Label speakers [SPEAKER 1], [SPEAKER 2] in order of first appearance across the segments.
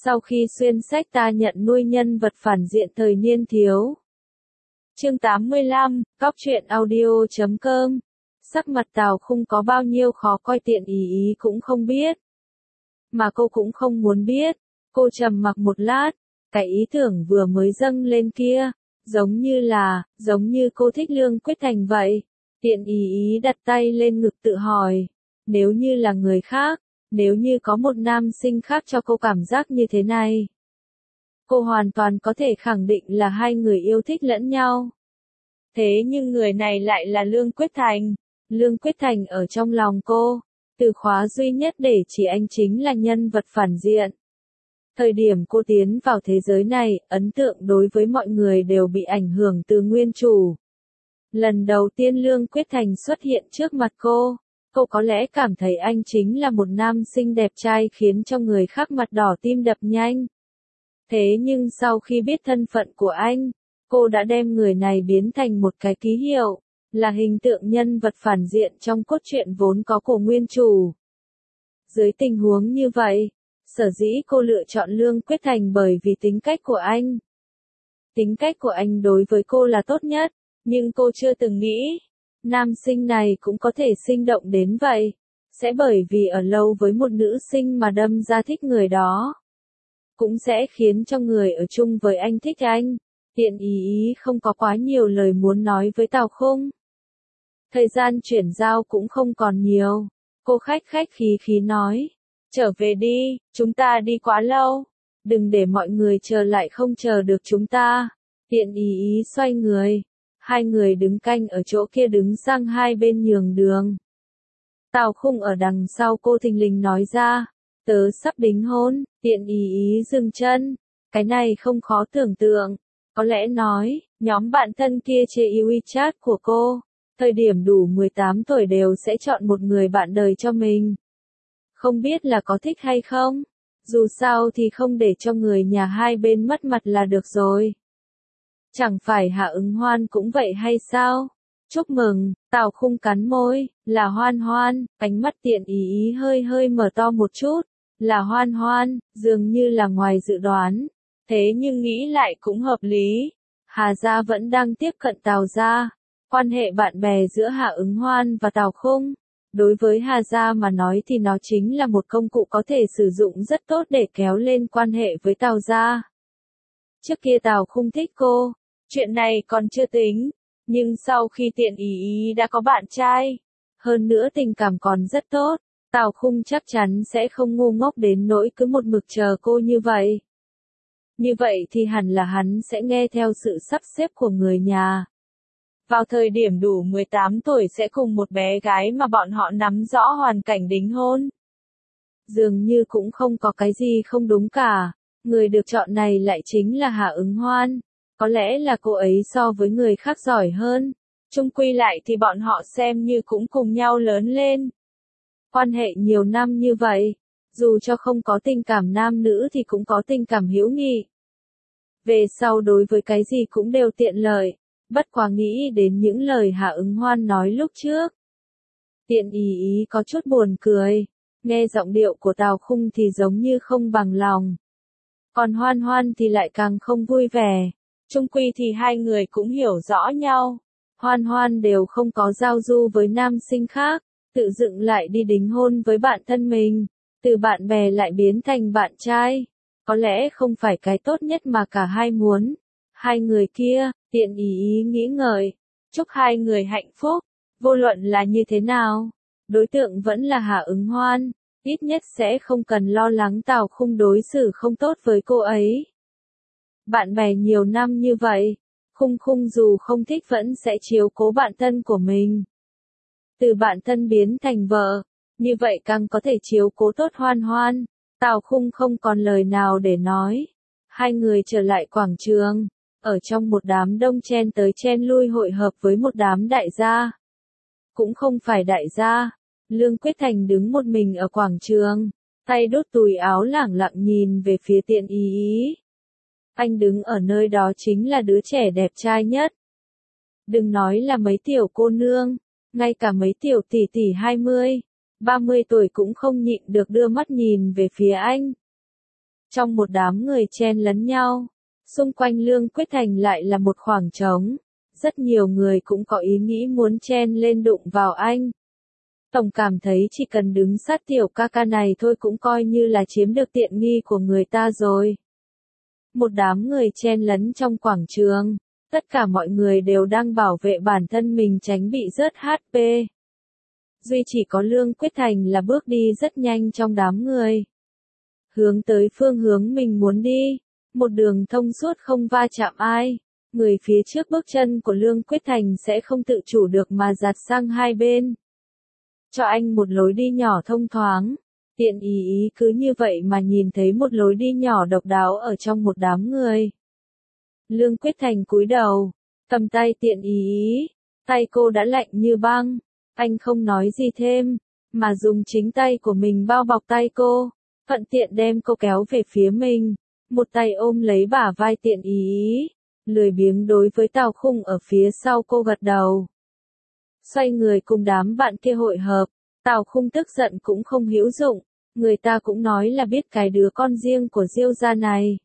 [SPEAKER 1] Sau khi xuyên sách ta nhận nuôi nhân vật phản diện thời niên thiếu. Chương 85, Cóc truyện audio.com. Sắc mặt Tào Khung có bao nhiêu khó coi Tiện Ý cũng không biết. Mà cô cũng không muốn biết. Cô trầm mặc một lát, cái ý tưởng vừa mới dâng lên kia, giống như cô thích Lương Quyết Thành vậy. Tiện Ý đặt tay lên ngực tự hỏi, nếu như là người khác, nếu như có một nam sinh khác cho cô cảm giác như thế này, cô hoàn toàn có thể khẳng định là hai người yêu thích lẫn nhau. Thế nhưng người này lại là Lương Quyết Thành. Lương Quyết Thành ở trong lòng cô, từ khóa duy nhất để chỉ anh chính là nhân vật phản diện. Thời điểm cô tiến vào thế giới này, ấn tượng đối với mọi người đều bị ảnh hưởng từ nguyên chủ. Lần đầu tiên Lương Quyết Thành xuất hiện trước mặt cô có lẽ cảm thấy anh chính là một nam sinh đẹp trai khiến cho người khác mặt đỏ tim đập nhanh. Thế nhưng sau khi biết thân phận của anh, cô đã đem người này biến thành một cái ký hiệu, là hình tượng nhân vật phản diện trong cốt truyện vốn có của nguyên chủ. Dưới tình huống như vậy, sở dĩ cô lựa chọn Lương Quyết Thành bởi vì tính cách của anh. Tính cách của anh đối với cô là tốt nhất, nhưng cô chưa từng nghĩ, nam sinh này cũng có thể sinh động đến vậy, sẽ bởi vì ở lâu với một nữ sinh mà đâm ra thích người đó. Cũng sẽ khiến cho người ở chung với anh thích anh. Tiện Ý không có quá nhiều lời muốn nói với Tào Khung. Thời gian chuyển giao cũng không còn nhiều. Cô khách khí nói, trở về đi, chúng ta đi quá lâu. Đừng để mọi người chờ lại không chờ được chúng ta. Tiện Ý xoay người. Hai người đứng canh ở chỗ kia đứng sang hai bên nhường đường. Tào Khung ở đằng sau cô thình lình nói ra, tớ sắp đính hôn. Tiện Ý dừng chân, cái này không khó tưởng tượng. Có lẽ nói, nhóm bạn thân kia trên WeChat của cô, thời điểm đủ 18 tuổi đều sẽ chọn một người bạn đời cho mình. Không biết là có thích hay không, dù sao thì không để cho người nhà hai bên mất mặt là được rồi. Chẳng phải Hạ Ứng Hoan cũng vậy hay sao? Chúc mừng, Tào Khung cắn môi, là Hoan Hoan, ánh mắt Tiện Ý hơi mở to một chút, là Hoan Hoan, dường như là ngoài dự đoán. Thế nhưng nghĩ lại cũng hợp lý. Hà gia vẫn đang tiếp cận Tào gia. Quan hệ bạn bè giữa Hạ Ứng Hoan và Tào Khung, đối với Hà gia mà nói thì nó chính là một công cụ có thể sử dụng rất tốt để kéo lên quan hệ với Tào gia. Trước kia Tào Khung thích cô, chuyện này còn chưa tính, nhưng sau khi Tiện Ý đã có bạn trai, hơn nữa tình cảm còn rất tốt, Tào Khung chắc chắn sẽ không ngu ngốc đến nỗi cứ một mực chờ cô như vậy. Như vậy thì hẳn là hắn sẽ nghe theo sự sắp xếp của người nhà. Vào thời điểm đủ 18 tuổi sẽ cùng một bé gái mà bọn họ nắm rõ hoàn cảnh đính hôn. Dường như cũng không có cái gì không đúng cả. Người được chọn này lại chính là Hạ Ứng Hoan. Có lẽ là cô ấy so với người khác giỏi hơn. Chung quy lại thì bọn họ xem như cũng cùng nhau lớn lên. Quan hệ nhiều năm như vậy, dù cho không có tình cảm nam nữ thì cũng có tình cảm hữu nghị. Về sau đối với cái gì cũng đều tiện lợi, bất quá nghĩ đến những lời Hạ Ứng Hoan nói lúc trước. Tiện Ý có chút buồn cười, nghe giọng điệu của Tào Khung thì giống như không bằng lòng. Còn Hoan Hoan thì lại càng không vui vẻ, chung quy thì hai người cũng hiểu rõ nhau. Hoan Hoan đều không có giao du với nam sinh khác, tự dựng lại đi đính hôn với bạn thân mình, từ bạn bè lại biến thành bạn trai. Có lẽ không phải cái tốt nhất mà cả hai muốn. Hai người kia, Tiện Ý nghĩ ngợi, chúc hai người hạnh phúc, vô luận là như thế nào. Đối tượng vẫn là Hạ Ứng Hoan, ít nhất sẽ không cần lo lắng Tào Khung đối xử không tốt với cô ấy. Bạn bè nhiều năm như vậy, Khung dù không thích vẫn sẽ chiếu cố bạn thân của mình. Từ bạn thân biến thành vợ, như vậy càng có thể chiếu cố tốt Hoan Hoan. Tào Khung không còn lời nào để nói. Hai người trở lại quảng trường, ở trong một đám đông chen tới chen lui hội hợp với một đám đại gia. Cũng không phải đại gia, Lương Quyết Thành đứng một mình ở quảng trường, tay đút túi áo lẳng lặng nhìn về phía Tiện Ý. Anh đứng ở nơi đó chính là đứa trẻ đẹp trai nhất. Đừng nói là mấy tiểu cô nương, ngay cả mấy tiểu tỷ tỷ 20, 30 tuổi cũng không nhịn được đưa mắt nhìn về phía anh. Trong một đám người chen lấn nhau, xung quanh Lương Quyết Thành lại là một khoảng trống. Rất nhiều người cũng có ý nghĩ muốn chen lên đụng vào anh. Tổng cảm thấy chỉ cần đứng sát tiểu ca ca này thôi cũng coi như là chiếm được tiện nghi của người ta rồi. Một đám người chen lấn trong quảng trường, tất cả mọi người đều đang bảo vệ bản thân mình tránh bị rớt HP. Duy chỉ có Lương Quyết Thành là bước đi rất nhanh trong đám người. Hướng tới phương hướng mình muốn đi, một đường thông suốt không va chạm ai. Người phía trước bước chân của Lương Quyết Thành sẽ không tự chủ được mà giạt sang hai bên. Cho anh một lối đi nhỏ thông thoáng. Tiện ý cứ như vậy mà nhìn thấy một lối đi nhỏ độc đáo ở trong một đám người. Lương Quyết Thành cúi đầu, cầm tay tiện ý, tay cô đã lạnh như băng. Anh không nói gì thêm, mà dùng chính tay của mình bao bọc tay cô, thuận tiện đem cô kéo về phía mình. Một tay ôm lấy bả vai tiện ý, lười biếng đối với Tào Khung ở phía sau cô gật đầu. Xoay người cùng đám bạn kia hội hợp, Tào Khung tức giận cũng không hữu dụng, người ta cũng nói là biết cái đứa con riêng của Diêu gia này.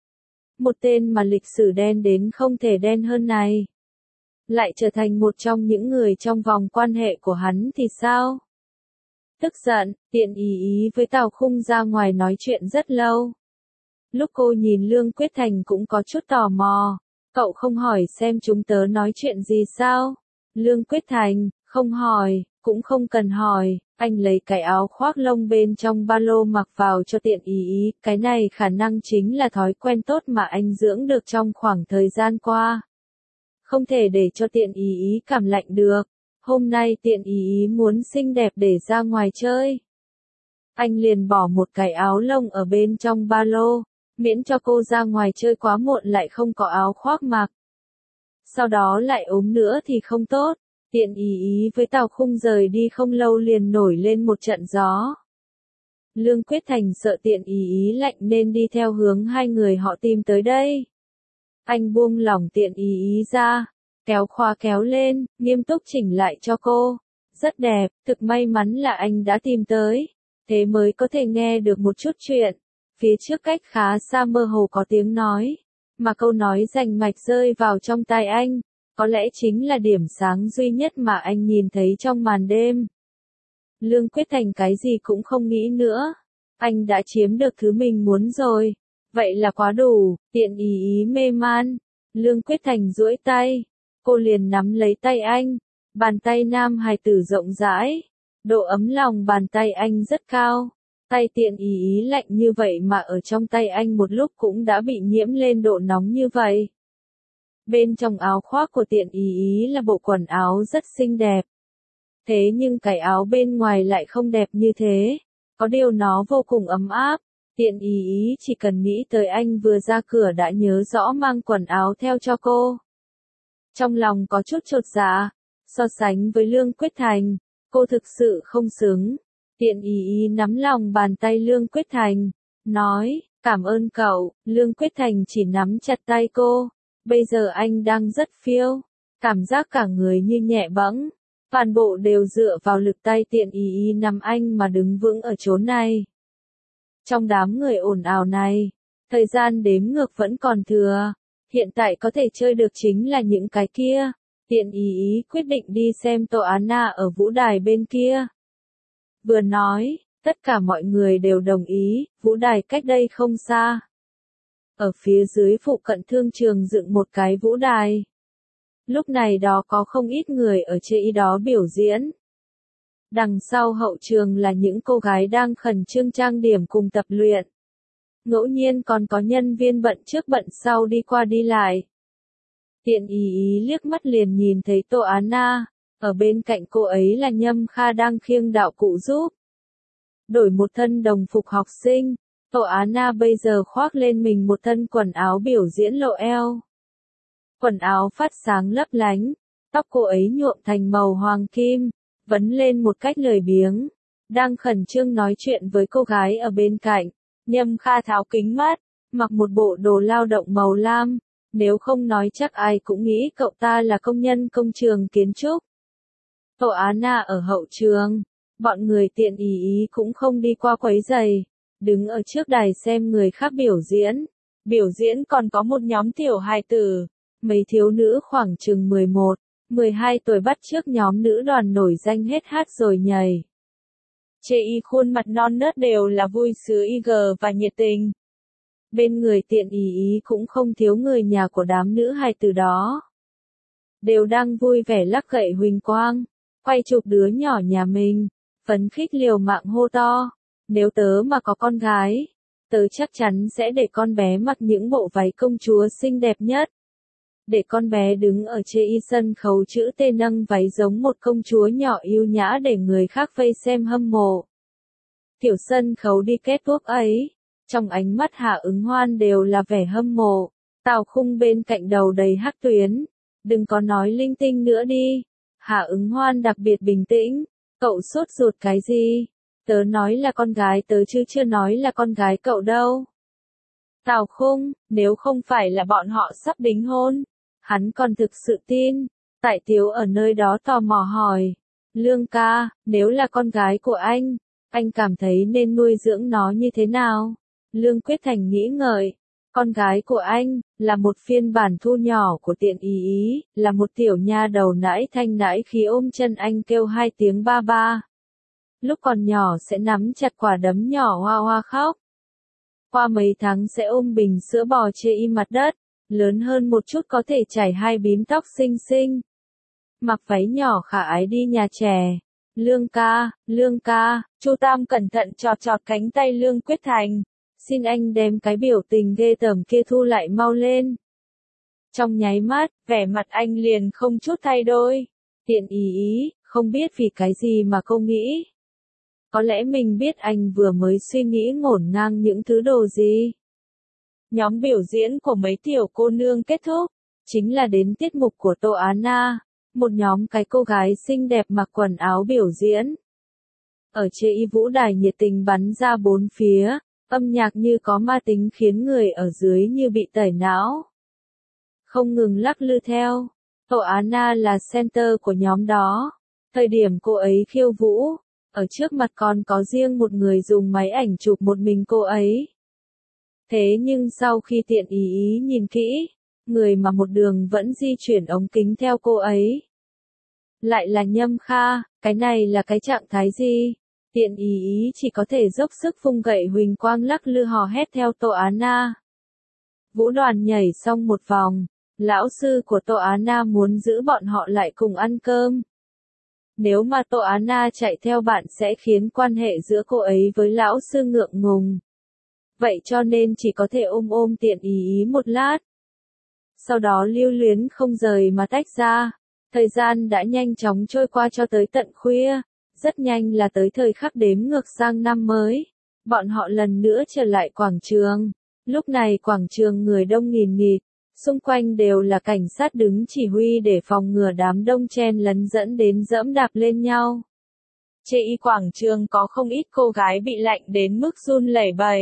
[SPEAKER 1] Một tên mà lịch sử đen đến không thể đen hơn này. Lại trở thành một trong những người trong vòng quan hệ của hắn thì sao? Tức giận, tiện ý với Tào Khung ra ngoài nói chuyện rất lâu. Lúc cô nhìn Lương Quyết Thành cũng có chút tò mò. Cậu không hỏi xem chúng tớ nói chuyện gì sao? Lương Quyết Thành, không hỏi, cũng không cần hỏi. Anh lấy cái áo khoác lông bên trong ba lô mặc vào cho tiện ý. Cái này khả năng chính là thói quen tốt mà anh dưỡng được trong khoảng thời gian qua. Không thể để cho tiện ý cảm lạnh được. Hôm nay tiện ý muốn xinh đẹp để ra ngoài chơi. Anh liền bỏ một cái áo lông ở bên trong ba lô, miễn cho cô ra ngoài chơi quá muộn lại không có áo khoác mặc. Sau đó lại ốm nữa thì không tốt. Tiện ý với Tào Khung rời đi không lâu liền nổi lên một trận gió. Lương Quyết Thành sợ tiện ý lạnh nên đi theo hướng hai người họ tìm tới đây. Anh buông lỏng tiện ý ra, kéo khóa kéo lên, nghiêm túc chỉnh lại cho cô. Rất đẹp, thực may mắn là anh đã tìm tới, thế mới có thể nghe được một chút chuyện. Phía trước cách khá xa mơ hồ có tiếng nói, mà câu nói rành mạch rơi vào trong tai anh, có lẽ chính là điểm sáng duy nhất mà anh nhìn thấy trong màn đêm. Lương Quyết Thành cái gì cũng không nghĩ nữa, anh đã chiếm được thứ mình muốn rồi, vậy là quá đủ. Tiện ý mê man, Lương Quyết Thành duỗi tay, cô liền nắm lấy tay anh, bàn tay nam hài tử rộng rãi, độ ấm lòng bàn tay anh rất cao. Tay tiện ý lạnh như vậy mà ở trong tay anh một lúc cũng đã bị nhiễm lên độ nóng như vậy. Bên trong áo khoác của tiện ý là bộ quần áo rất xinh đẹp. Thế nhưng cái áo bên ngoài lại không đẹp như thế. Có điều nó vô cùng ấm áp. Tiện ý chỉ cần nghĩ tới anh vừa ra cửa đã nhớ rõ mang quần áo theo cho cô. Trong lòng có chút chột dạ. So sánh với Lương Quyết Thành, cô thực sự không xứng. Tiện ý nắm lòng bàn tay Lương Quyết Thành, nói, cảm ơn cậu. Lương Quyết Thành chỉ nắm chặt tay cô. Bây giờ anh đang rất phiêu, cảm giác cả người như nhẹ bẫng, toàn bộ đều dựa vào lực tay tiện ý nắm anh mà đứng vững ở chỗ này. Trong đám người ồn ào này, thời gian đếm ngược vẫn còn thừa, hiện tại có thể chơi được chính là những cái kia. Tiện ý quyết định đi xem Tô Á Na ở vũ đài bên kia. Vừa nói, tất cả mọi người đều đồng ý, vũ đài cách đây không xa. Ở phía dưới phụ cận thương trường dựng một cái vũ đài. Lúc này đó có không ít người ở trên đó biểu diễn. Đằng sau hậu trường là những cô gái đang khẩn trương trang điểm cùng tập luyện. Ngẫu nhiên còn có nhân viên bận trước bận sau đi qua đi lại. Tiện ý liếc mắt liền nhìn thấy Tô Á Na, ở bên cạnh cô ấy là Nhâm Kha đang khiêng đạo cụ giúp. Đổi một thân đồng phục học sinh, Tô Á Na bây giờ khoác lên mình một thân quần áo biểu diễn lộ eo. Quần áo phát sáng lấp lánh, tóc cô ấy nhuộm thành màu hoàng kim, vấn lên một cách lười biếng. Đang khẩn trương nói chuyện với cô gái ở bên cạnh, Nhâm Kha tháo kính mắt, mặc một bộ đồ lao động màu lam, nếu không nói chắc ai cũng nghĩ cậu ta là công nhân công trường kiến trúc. Tô Á Na ở hậu trường, bọn người tiện ý cũng không đi qua quấy giày, đứng ở trước đài xem người khác biểu diễn. Biểu diễn còn có một nhóm tiểu hài tử, mấy thiếu nữ khoảng chừng 11, 12 tuổi bắt chước nhóm nữ đoàn nổi danh hết hát rồi nhảy. Chê y khuôn mặt non nớt đều là vui sướng IG và nhiệt tình. Bên người tiện ý cũng không thiếu người nhà của đám nữ hài tử đó. Đều đang vui vẻ lắc gậy huỳnh quang, quay chụp đứa nhỏ nhà mình, phấn khích liều mạng hô to. Nếu tớ mà có con gái, tớ chắc chắn sẽ để con bé mặc những bộ váy công chúa xinh đẹp nhất. Để con bé đứng ở trên sân khấu chữ T nâng váy giống một công chúa nhỏ yêu nhã để người khác vây xem hâm mộ. Kiểu sân khấu đi kết thúc ấy, trong ánh mắt Hạ Ứng Hoan đều là vẻ hâm mộ. Tào Khung bên cạnh đầu đầy hắc tuyến. Đừng có nói linh tinh nữa đi. Hạ Ứng Hoan đặc biệt bình tĩnh. Cậu sốt ruột cái gì? Tớ nói là con gái tớ chứ chưa nói là con gái cậu đâu. Tào Khung, nếu không phải là bọn họ sắp đính hôn, hắn còn thực sự tin. Tại Tiếu ở nơi đó tò mò hỏi. Lương ca, nếu là con gái của anh cảm thấy nên nuôi dưỡng nó như thế nào? Lương Quyết Thành nghĩ ngợi. Con gái của anh, là một phiên bản thu nhỏ của tiện ý, là một tiểu nha đầu nãi thanh nãi khí ôm chân anh kêu 2 tiếng ba ba. Lúc còn nhỏ sẽ nắm chặt quả đấm nhỏ hoa hoa khóc. Qua mấy tháng sẽ ôm bình sữa bò chê y mặt đất, lớn hơn một chút có thể chảy 2 bím tóc xinh xinh. Mặc váy nhỏ khả ái đi nhà trẻ. Lương ca, Chu Tam cẩn thận chọt chọt cánh tay Lương Quyết Thành. Xin anh đem cái biểu tình ghê tởm kia thu lại mau lên. Trong nháy mắt, vẻ mặt anh liền không chút thay đổi. Tiện ý, không biết vì cái gì mà cô nghĩ. Có lẽ mình biết anh vừa mới suy nghĩ ngổn ngang những thứ đồ gì. Nhóm biểu diễn của mấy tiểu cô nương kết thúc, chính là đến tiết mục của Tô Á Na, một nhóm cái cô gái xinh đẹp mặc quần áo biểu diễn. Ở trên vũ đài nhiệt tình bắn ra bốn phía, âm nhạc như có ma tính khiến người ở dưới như bị tẩy não. Không ngừng lắc lư theo, Tô Á Na là center của nhóm đó. Thời điểm cô ấy khiêu vũ, ở trước mặt còn có riêng một người dùng máy ảnh chụp một mình cô ấy. Thế nhưng sau khi tiện ý nhìn kỹ, người mà một đường vẫn di chuyển ống kính theo cô ấy. Lại là Nhâm Kha, cái này là cái trạng thái gì? Tiện ý chỉ có thể dốc sức vung gậy huỳnh quang lắc lư hò hét theo Tô Á Na. Vũ đoàn nhảy xong một vòng, lão sư của Tô Á Na muốn giữ bọn họ lại cùng ăn cơm. Nếu mà Tô Á Na chạy theo bạn sẽ khiến quan hệ giữa cô ấy với lão sư ngượng ngùng. Vậy cho nên chỉ có thể ôm tiện ý một lát. Sau đó lưu luyến không rời mà tách ra. Thời gian đã nhanh chóng trôi qua cho tới tận khuya. Rất nhanh là tới thời khắc đếm ngược sang năm mới. Bọn họ lần nữa trở lại quảng trường. Lúc này quảng trường người đông nghìn nghịt. Xung quanh đều là cảnh sát đứng chỉ huy để phòng ngừa đám đông chen lấn dẫn đến dẫm đạp lên nhau. Trên quảng trường có không ít cô gái bị lạnh đến mức run lẩy bẩy.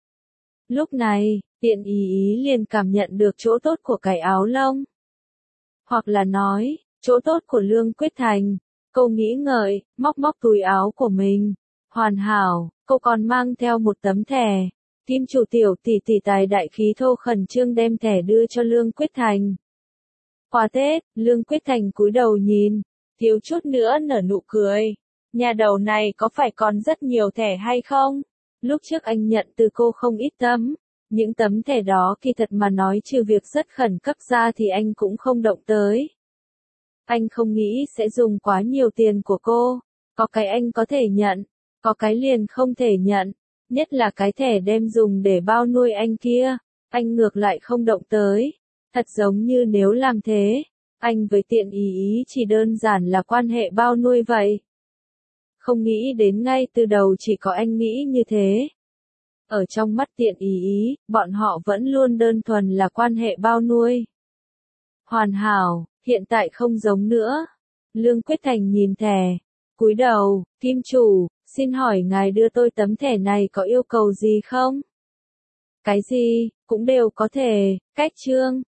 [SPEAKER 1] Lúc này, tiện ý liền cảm nhận được chỗ tốt của cái áo lông. Hoặc là nói, chỗ tốt của Lương Quyết Thành. Cô nghĩ ngợi, móc túi áo của mình. Hoàn hảo, cô còn mang theo một tấm thẻ. Kim chủ tiểu tỷ tài đại khí thô khẩn trương đem thẻ đưa cho Lương Quyết Thành. Quà Tết, Lương Quyết Thành cúi đầu nhìn, thiếu chút nữa nở nụ cười. Nhà đầu này có phải còn rất nhiều thẻ hay không? Lúc trước anh nhận từ cô không ít tấm. Những tấm thẻ đó kỳ thật mà nói trừ việc rất khẩn cấp ra thì anh cũng không động tới. Anh không nghĩ sẽ dùng quá nhiều tiền của cô. Có cái anh có thể nhận, có cái liền không thể nhận. Nhất là cái thẻ đem dùng để bao nuôi anh kia, anh ngược lại không động tới. Thật giống như nếu làm thế, anh với tiện ý chỉ đơn giản là quan hệ bao nuôi vậy. Không nghĩ đến ngay từ đầu chỉ có anh nghĩ như thế. Ở trong mắt tiện ý, bọn họ vẫn luôn đơn thuần là quan hệ bao nuôi. Hoàn hảo, hiện tại không giống nữa. Lương Quyết Thành nhìn thẻ, cúi đầu, Kim chủ, xin hỏi ngài đưa tôi tấm thẻ này có yêu cầu gì không? Cái gì, cũng đều có thể, cách trương,